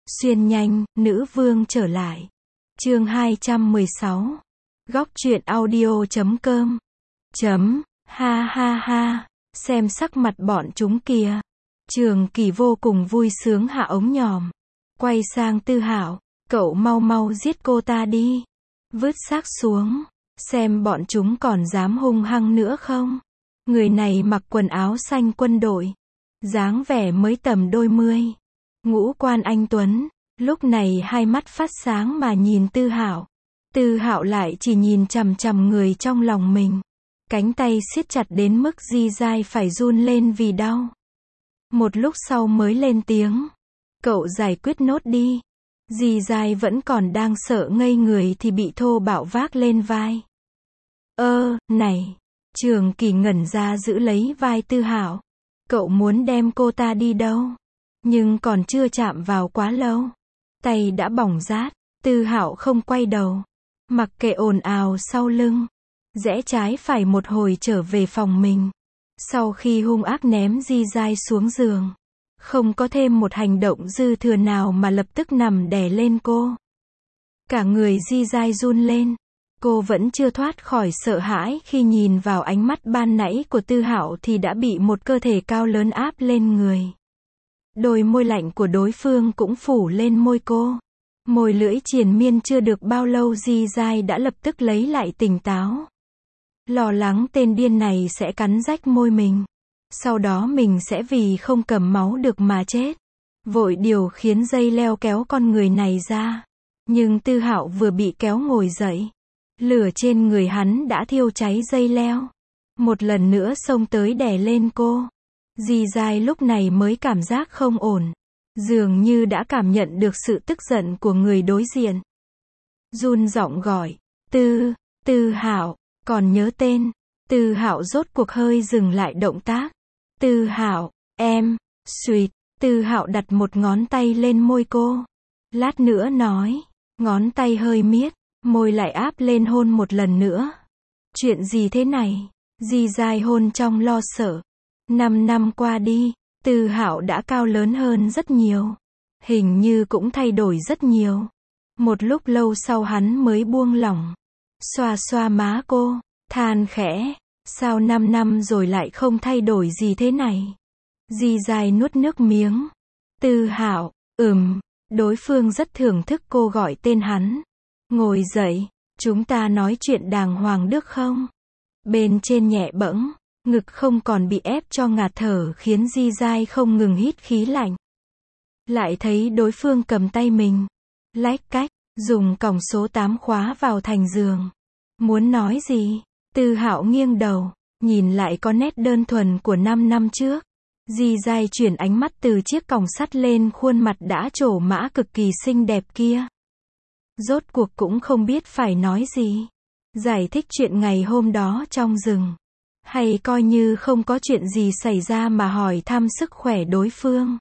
Xuyên nhanh, nữ vương trở lại. Chương 216. Góc truyện audio.com. Ha ha ha. Xem sắc mặt bọn chúng kìa. Trường Kỳ vô cùng vui sướng hạ ống nhòm. Quay sang Tư Hạo, cậu mau mau giết cô ta đi. Vứt xác xuống. Xem bọn chúng còn dám hung hăng nữa không. Người này mặc quần áo xanh quân đội. Dáng vẻ mới tầm đôi mươi. Ngũ quan anh tuấn. Lúc này hai mắt phát sáng mà nhìn Tư Hạo. Tư Hạo lại chỉ nhìn chằm chằm người trong lòng mình. Cánh tay siết chặt đến mức Di Dai phải run lên vì đau. Một lúc sau mới lên tiếng. Cậu giải quyết nốt đi. Di Dai vẫn còn đang sợ ngây người thì bị thô bạo vác lên vai. Này. Trường Kỳ ngẩn ra giữ lấy vai Tư Hạo. Cậu muốn đem cô ta đi đâu? Nhưng còn chưa chạm vào quá lâu. Tay đã bỏng rát. Tư Hạo không quay đầu. Mặc kệ ồn ào sau lưng. Rẽ trái phải một hồi trở về phòng mình. Sau khi hung ác ném Di Dai xuống giường. Không có thêm một hành động dư thừa nào mà lập tức nằm đè lên cô. Cả người Di Dai run lên. Cô vẫn chưa thoát khỏi sợ hãi khi nhìn vào ánh mắt ban nãy của Tư Hạo thì đã bị một cơ thể cao lớn áp lên người. Đôi môi lạnh của đối phương cũng phủ lên môi cô. Môi lưỡi triền miên chưa được bao lâu Di Dai đã lập tức lấy lại tỉnh táo. Lo lắng tên điên này sẽ cắn rách môi mình. Sau đó mình sẽ vì không cầm máu được mà chết. Vội điều khiến dây leo kéo con người này ra. Nhưng Tư Hạo vừa bị kéo ngồi dậy. Lửa trên người hắn đã thiêu cháy dây leo. Một lần nữa xông tới đè lên cô. Di Dai lúc này mới cảm giác không ổn. Dường như đã cảm nhận được sự tức giận của người đối diện. Run giọng gọi. Tư Hạo, còn nhớ tên. Tư Hạo rốt cuộc hơi dừng lại động tác. Tư Hạo, em, suýt. Tư Hạo đặt một ngón tay lên môi cô. Lát nữa nói. Ngón tay hơi miết. Môi lại áp lên hôn một lần nữa. Chuyện gì thế này? Di Dai hôn trong lo sợ. 5 năm qua đi, Tư Hạo đã cao lớn hơn rất nhiều. Hình như cũng thay đổi rất nhiều. Một lúc lâu sau hắn mới buông lỏng. Xoa xoa má cô, than khẽ. Sao 5 năm rồi lại không thay đổi gì thế này? Di Dai nuốt nước miếng. Tư Hạo, đối phương rất thưởng thức cô gọi tên hắn. Ngồi dậy, chúng ta nói chuyện đàng hoàng được không? Bên trên nhẹ bẫng, ngực không còn bị ép cho ngạt thở khiến Di Dai không ngừng hít khí lạnh. Lại thấy đối phương cầm tay mình. Lách cách, dùng còng số 8 khóa vào thành giường. Muốn nói gì? Tư Hạo nghiêng đầu, nhìn lại có nét đơn thuần của 5 năm trước. Di Dai chuyển ánh mắt từ chiếc còng sắt lên khuôn mặt đã trổ mã cực kỳ xinh đẹp kia. Rốt cuộc cũng không biết phải nói gì. Giải thích chuyện ngày hôm đó trong rừng. Hay coi như không có chuyện gì xảy ra mà hỏi thăm sức khỏe đối phương.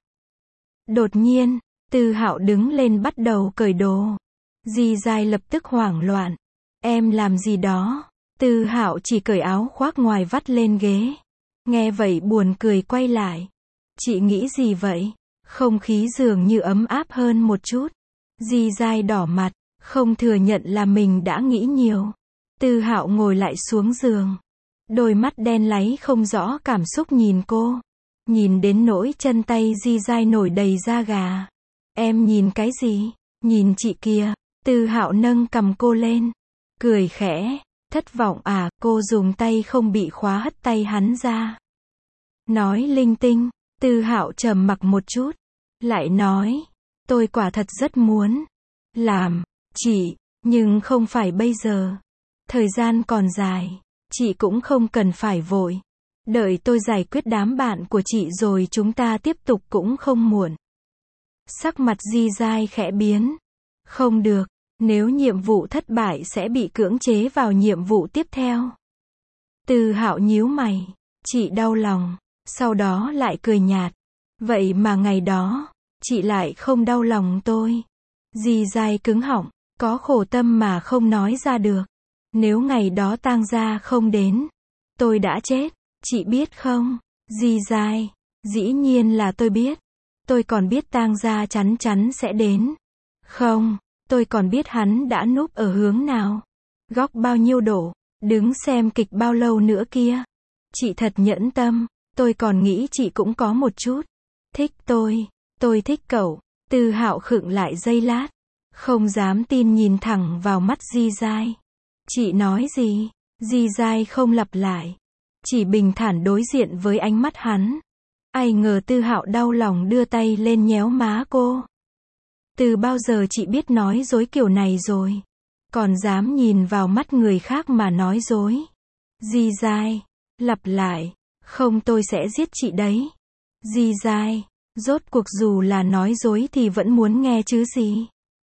Đột nhiên, Tư Hạo đứng lên bắt đầu cởi đồ. Di Dai lập tức hoảng loạn. Em làm gì đó? Tư Hạo chỉ cởi áo khoác ngoài vắt lên ghế. Nghe vậy buồn cười quay lại. Chị nghĩ gì vậy? Không khí dường như ấm áp hơn một chút. Di Dai đỏ mặt, không thừa nhận là mình đã nghĩ nhiều. Tư Hạo ngồi lại xuống giường. Đôi mắt đen láy không rõ cảm xúc nhìn cô. Nhìn đến nỗi chân tay Di Dai nổi đầy da gà. Em nhìn cái gì? Nhìn chị kìa. Tư Hạo nâng cầm cô lên. Cười khẽ. Thất vọng à? Cô dùng tay không bị khóa hất tay hắn ra. Nói linh tinh. Tư Hạo trầm mặc một chút. Lại nói. Tôi quả thật rất muốn làm chị, nhưng không phải bây giờ. Thời gian còn dài. Chị cũng không cần phải vội. Đợi tôi giải quyết đám bạn của chị rồi chúng ta tiếp tục cũng không muộn. Sắc mặt Di Dai khẽ biến. Không được, nếu nhiệm vụ thất bại sẽ bị cưỡng chế vào nhiệm vụ tiếp theo. Tư Hạo nhíu mày. Chị đau lòng. Sau đó lại cười nhạt. Vậy mà ngày đó, chị lại không đau lòng tôi. Di Dai cứng họng. Có khổ tâm mà không nói ra được. Nếu ngày đó tang gia không đến, tôi đã chết. Chị biết không? Di Dai. Dĩ nhiên là tôi biết. Tôi còn biết tang gia chắn chắn sẽ đến. Không, tôi còn biết hắn đã núp ở hướng nào. Góc bao nhiêu độ, đứng xem kịch bao lâu nữa kia. Chị thật nhẫn tâm, tôi còn nghĩ chị cũng có một chút. Thích tôi thích cậu. Tư Hạo khựng lại giây lát. Không dám tin nhìn thẳng vào mắt Di Giai. Chị nói gì? Di Giai không lặp lại. Chỉ bình thản đối diện với ánh mắt hắn. Ai ngờ Tư Hạo đau lòng đưa tay lên nhéo má cô. Từ bao giờ chị biết nói dối kiểu này rồi? Còn dám nhìn vào mắt người khác mà nói dối. Di Giai, lặp lại. Không, tôi sẽ giết chị đấy. Di Giai, rốt cuộc dù là nói dối thì vẫn muốn nghe chứ gì.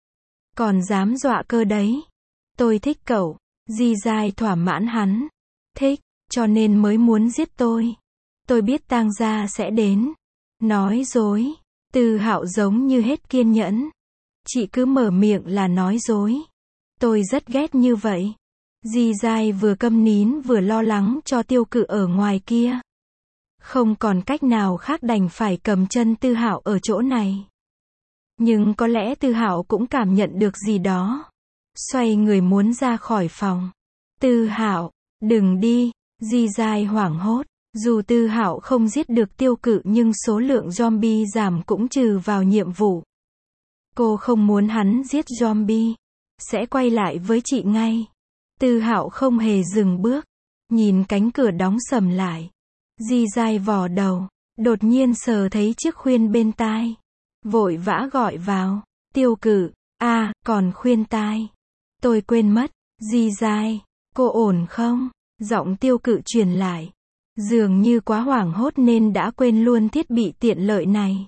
Còn dám dọa cơ đấy. Tôi thích cậu. Di Giai thỏa mãn hắn. Thích, cho nên mới muốn giết tôi. Tôi biết tang gia sẽ đến. Nói dối. Tư Hạo giống như hết kiên nhẫn. Chị cứ mở miệng là nói dối. Tôi rất ghét như vậy. Di Giai vừa câm nín vừa lo lắng cho Tiêu Cự ở ngoài kia. Không còn cách nào khác đành phải cầm chân Tư Hạo ở chỗ này. Nhưng có lẽ Tư Hạo cũng cảm nhận được gì đó. Xoay người muốn ra khỏi phòng. Tư Hạo, đừng đi. Di Giai hoảng hốt. Dù Tư Hạo không giết được Tiêu Cự nhưng số lượng zombie giảm cũng trừ vào nhiệm vụ. Cô không muốn hắn giết zombie. Sẽ quay lại với chị ngay. Tư Hạo không hề dừng bước. Nhìn cánh cửa đóng sầm lại. Di Giai vò đầu. Đột nhiên sờ thấy chiếc khuyên bên tai. Vội vã gọi vào. Tiêu Cự, còn khuyên tai. Tôi quên mất. Di Giai, cô ổn không? Giọng Tiêu Cự truyền lại. Dường như quá hoảng hốt nên đã quên luôn thiết bị tiện lợi này.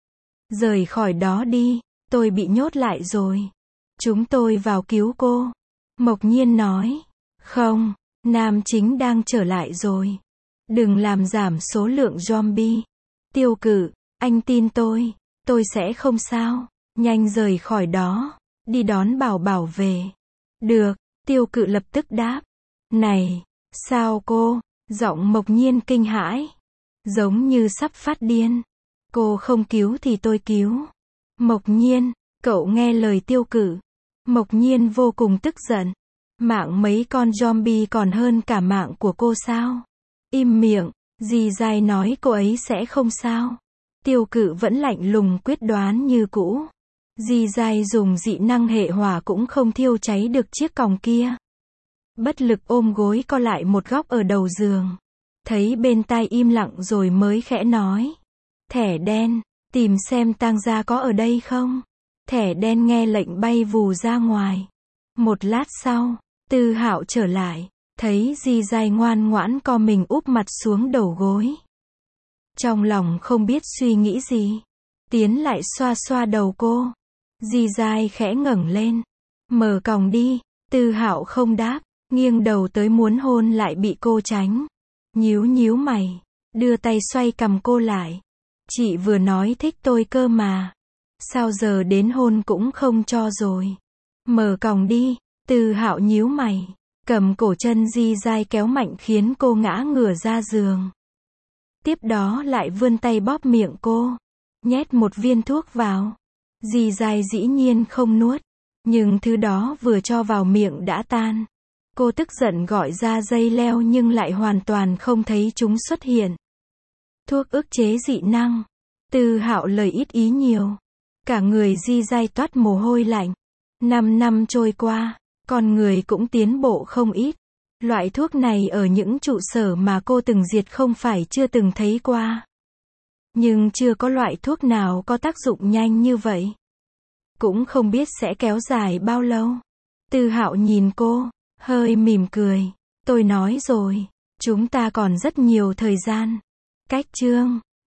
Rời khỏi đó đi, tôi bị nhốt lại rồi. Chúng tôi vào cứu cô. Mộc Nhiên nói. Không, nam chính đang trở lại rồi. Đừng làm giảm số lượng zombie. Tiêu Cự, anh tin tôi sẽ không sao. Nhanh rời khỏi đó. Đi đón Bảo Bảo về. Được, Tiêu Cự lập tức đáp. Này, sao cô? Giọng Mộc Nhiên kinh hãi. Giống như sắp phát điên. Cô không cứu thì tôi cứu. Mộc Nhiên, cậu nghe lời Tiêu Cự. Mộc Nhiên vô cùng tức giận. Mạng mấy con zombie còn hơn cả mạng của cô sao? Im miệng, Di Giai nói cô ấy sẽ không sao. Tiêu Cự vẫn lạnh lùng quyết đoán như cũ. Di Giai dùng dị năng hệ hỏa cũng không thiêu cháy được chiếc còng kia. Bất lực ôm gối co lại một góc ở đầu giường. Thấy bên tai im lặng rồi mới khẽ nói. Thẻ đen, tìm xem tang gia có ở đây không? Thẻ đen nghe lệnh bay vù ra ngoài. Một lát sau, Tư Hạo trở lại. Thấy Di Giai ngoan ngoãn co mình úp mặt xuống đầu gối. Trong lòng không biết suy nghĩ gì. Tiến lại xoa xoa đầu cô. Di Giai khẽ ngẩng lên. Mở còng đi. Tư Hạo không đáp. Nghiêng đầu tới muốn hôn lại bị cô tránh. Nhíu mày. Đưa tay xoay cầm cô lại. Chị vừa nói thích tôi cơ mà. Sao giờ đến hôn cũng không cho rồi. Mở còng đi. Tư Hạo nhíu mày. Cầm cổ chân Di Giai kéo mạnh khiến cô ngã ngửa ra giường. Tiếp đó lại vươn tay bóp miệng cô. Nhét một viên thuốc vào. Di Giai dĩ nhiên không nuốt. Nhưng thứ đó vừa cho vào miệng đã tan. Cô tức giận gọi ra dây leo nhưng lại hoàn toàn không thấy chúng xuất hiện. Thuốc ức chế dị năng. Tư Hạo lời ít ý nhiều. Cả người Di Giai toát mồ hôi lạnh. 5 năm trôi qua, con người cũng tiến bộ không ít. Loại thuốc này ở những trụ sở mà cô từng diệt không phải chưa từng thấy qua. Nhưng chưa có loại thuốc nào có tác dụng nhanh như vậy. Cũng không biết sẽ kéo dài bao lâu. Tư Hạo nhìn cô, hơi mỉm cười. Tôi nói rồi, chúng ta còn rất nhiều thời gian. Cách chương